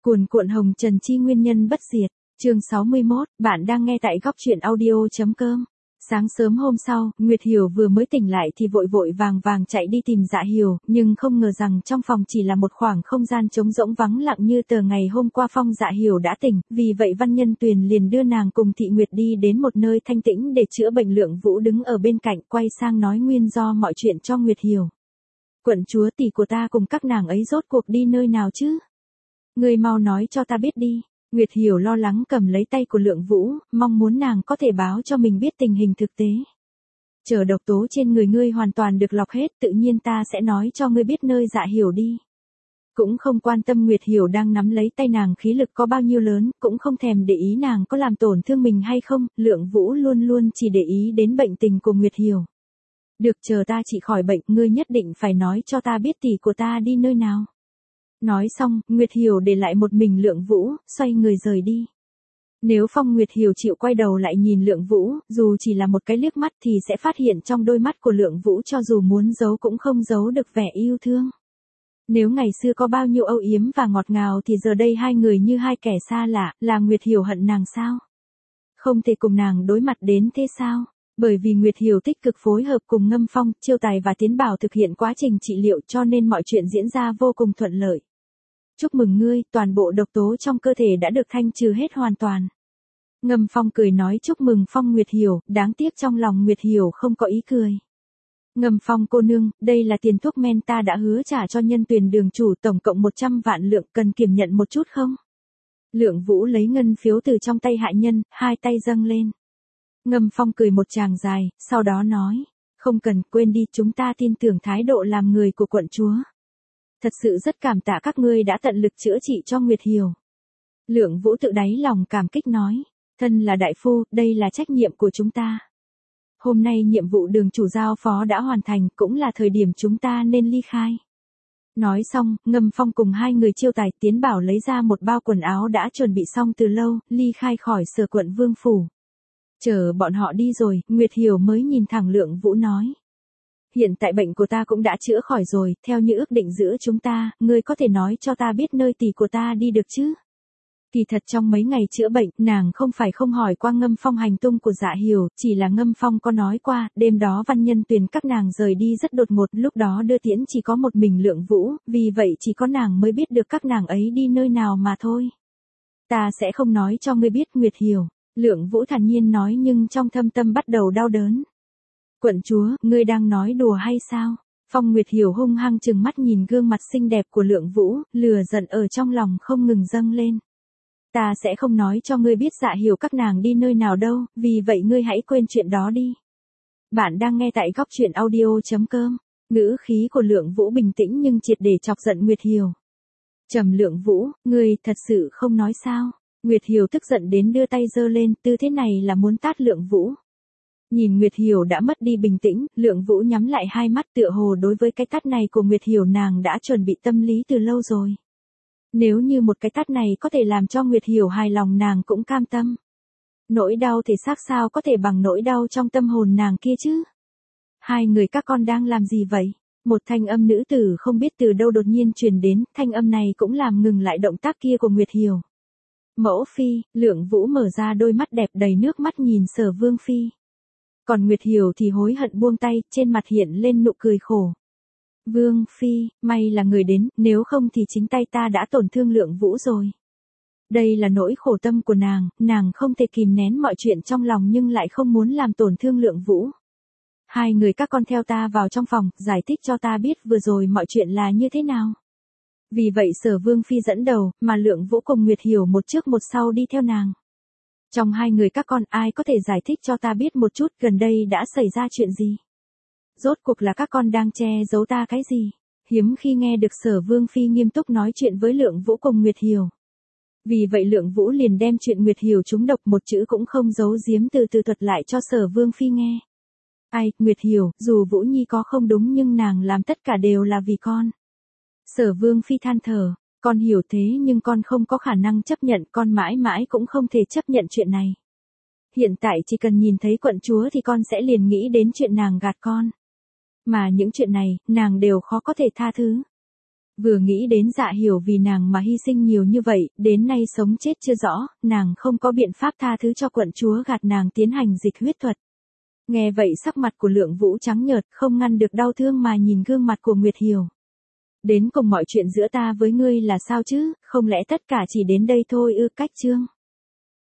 Cuồn cuộn hồng trần chi nguyên nhân bất diệt, chương 61, bạn đang nghe tại góc truyện audio.com. Sáng sớm hôm sau, Nguyệt Hiểu vừa mới tỉnh lại thì vội vội vàng vàng chạy đi tìm Dạ Hiểu, nhưng không ngờ rằng trong phòng chỉ là một khoảng không gian trống rỗng vắng lặng như tờ ngày hôm qua. Phong Dạ Hiểu đã tỉnh, vì vậy Văn Nhân Tuyền liền đưa nàng cùng Thị Nguyệt đi đến một nơi thanh tĩnh để chữa bệnh. Lượng Vũ đứng ở bên cạnh quay sang nói nguyên do mọi chuyện cho Nguyệt Hiểu. Quận chúa tỷ của ta cùng các nàng ấy rốt cuộc đi nơi nào chứ? Ngươi mau nói cho ta biết đi. Nguyệt Hiểu lo lắng cầm lấy tay của Lượng Vũ, mong muốn nàng có thể báo cho mình biết tình hình thực tế. Chờ độc tố trên người ngươi hoàn toàn được lọc hết, tự nhiên ta sẽ nói cho ngươi biết nơi Dạ Hiểu đi. Cũng không quan tâm Nguyệt Hiểu đang nắm lấy tay nàng khí lực có bao nhiêu lớn, cũng không thèm để ý nàng có làm tổn thương mình hay không, Lượng Vũ luôn luôn chỉ để ý đến bệnh tình của Nguyệt Hiểu. Được, chờ ta trị khỏi bệnh, ngươi nhất định phải nói cho ta biết tỷ của ta đi nơi nào. Nói xong, Nguyệt Hiểu để lại một mình Lượng Vũ, xoay người rời đi. Nếu Phong Nguyệt Hiểu chịu quay đầu lại nhìn Lượng Vũ, dù chỉ là một cái liếc mắt thì sẽ phát hiện trong đôi mắt của Lượng Vũ cho dù muốn giấu cũng không giấu được vẻ yêu thương. Nếu ngày xưa có bao nhiêu âu yếm và ngọt ngào thì giờ đây hai người như hai kẻ xa lạ, là Nguyệt Hiểu hận nàng sao? Không thể cùng nàng đối mặt đến thế sao? Bởi vì Nguyệt Hiểu tích cực phối hợp cùng Ngâm Phong, Chiêu Tài và Tiến Bảo thực hiện quá trình trị liệu cho nên mọi chuyện diễn ra vô cùng thuận lợi. Chúc mừng ngươi, toàn bộ độc tố trong cơ thể đã được thanh trừ hết hoàn toàn. Ngâm Phong cười nói chúc mừng Phong Nguyệt Hiểu, đáng tiếc trong lòng Nguyệt Hiểu không có ý cười. Ngâm Phong cô nương, đây là tiền thuốc men ta đã hứa trả cho Nhân Tuyền đường chủ tổng cộng 100 vạn lượng, cần kiểm nhận một chút không? Lượng Vũ lấy ngân phiếu từ trong tay hạ nhân, hai tay dâng lên. Ngâm Phong cười một tràng dài, sau đó nói, không cần, quên đi, chúng ta tin tưởng thái độ làm người của quận chúa. Thật sự rất cảm tạ các ngươi đã tận lực chữa trị cho Nguyệt Hiểu. Lượng Vũ tự đáy lòng cảm kích nói, thân là đại phu, đây là trách nhiệm của chúng ta. Hôm nay nhiệm vụ đường chủ giao phó đã hoàn thành, cũng là thời điểm chúng ta nên ly khai. Nói xong, Ngâm Phong cùng hai người Chiêu Tài, Tiến Bảo lấy ra một bao quần áo đã chuẩn bị xong từ lâu, ly khai khỏi Sở quận Vương phủ. Chờ bọn họ đi rồi, Nguyệt Hiểu mới nhìn thẳng Lượng Vũ nói. Hiện tại bệnh của ta cũng đã chữa khỏi rồi, theo như ước định giữa chúng ta, ngươi có thể nói cho ta biết nơi tỷ của ta đi được chứ? Kỳ thật trong mấy ngày chữa bệnh, nàng không phải không hỏi qua Ngâm Phong hành tung của Dạ Hiểu, chỉ là Ngâm Phong có nói qua, đêm đó Văn Nhân Tuyền các nàng rời đi rất đột ngột, lúc đó đưa tiễn chỉ có một mình Lượng Vũ, vì vậy chỉ có nàng mới biết được các nàng ấy đi nơi nào mà thôi. Ta sẽ không nói cho ngươi biết Nguyệt Hiểu. Lượng Vũ thản nhiên nói nhưng trong thâm tâm bắt đầu đau đớn. Quận chúa, ngươi đang nói đùa hay sao? Phong Nguyệt Hiểu hung hăng trừng mắt nhìn gương mặt xinh đẹp của Lượng Vũ, lửa giận ở trong lòng không ngừng dâng lên. Ta sẽ không nói cho ngươi biết Dạ Hiểu các nàng đi nơi nào đâu, vì vậy ngươi hãy quên chuyện đó đi. Bạn đang nghe tại góc truyện audio.com. Ngữ khí của Lượng Vũ bình tĩnh nhưng triệt để chọc giận Nguyệt Hiểu. Trầm Lượng Vũ, ngươi thật sự không nói sao? Nguyệt Hiểu tức giận đến đưa tay giơ lên, tư thế này là muốn tát Lượng Vũ. Nhìn Nguyệt Hiểu đã mất đi bình tĩnh, Lượng Vũ nhắm lại hai mắt tựa hồ đối với cái tát này của Nguyệt Hiểu nàng đã chuẩn bị tâm lý từ lâu rồi. Nếu như một cái tát này có thể làm cho Nguyệt Hiểu hài lòng nàng cũng cam tâm. Nỗi đau thể xác sao có thể bằng nỗi đau trong tâm hồn nàng kia chứ? Hai người các con đang làm gì vậy? Một thanh âm nữ tử không biết từ đâu đột nhiên truyền đến, thanh âm này cũng làm ngừng lại động tác kia của Nguyệt Hiểu. Mẫu phi, Lượng Vũ mở ra đôi mắt đẹp đầy nước mắt nhìn Sở Vương phi. Còn Nguyệt Hiểu thì hối hận buông tay, trên mặt hiện lên nụ cười khổ. Vương phi, may là người đến, nếu không thì chính tay ta đã tổn thương Lượng Vũ rồi. Đây là nỗi khổ tâm của nàng không thể kìm nén mọi chuyện trong lòng nhưng lại không muốn làm tổn thương Lượng Vũ. Hai người các con theo ta vào trong phòng, giải thích cho ta biết vừa rồi mọi chuyện là như thế nào. Vì vậy Sở Vương phi dẫn đầu, mà Lượng Vũ cùng Nguyệt Hiểu một trước một sau đi theo nàng. Trong hai người các con ai có thể giải thích cho ta biết một chút gần đây đã xảy ra chuyện gì? Rốt cuộc là các con đang che giấu ta cái gì? Hiếm khi nghe được Sở Vương phi nghiêm túc nói chuyện với Lượng Vũ cùng Nguyệt Hiểu. Vì vậy Lượng Vũ liền đem chuyện Nguyệt Hiểu trúng độc một chữ cũng không giấu giếm từ từ thuật lại cho Sở Vương phi nghe. Ai, Nguyệt Hiểu, dù Vũ Nhi có không đúng nhưng nàng làm tất cả đều là vì con. Sở Vương phi than thở, con hiểu thế nhưng con không có khả năng chấp nhận, con mãi mãi cũng không thể chấp nhận chuyện này. Hiện tại chỉ cần nhìn thấy quận chúa thì con sẽ liền nghĩ đến chuyện nàng gạt con. Mà những chuyện này, nàng đều khó có thể tha thứ. Vừa nghĩ đến Dạ Hiểu vì nàng mà hy sinh nhiều như vậy, đến nay sống chết chưa rõ, nàng không có biện pháp tha thứ cho quận chúa gạt nàng tiến hành dịch huyết thuật. Nghe vậy sắc mặt của Lượng Vũ trắng nhợt, không ngăn được đau thương mà nhìn gương mặt của Nguyệt Hiểu. Đến cùng mọi chuyện giữa ta với ngươi là sao chứ, không lẽ tất cả chỉ đến đây thôi ư? Cách chương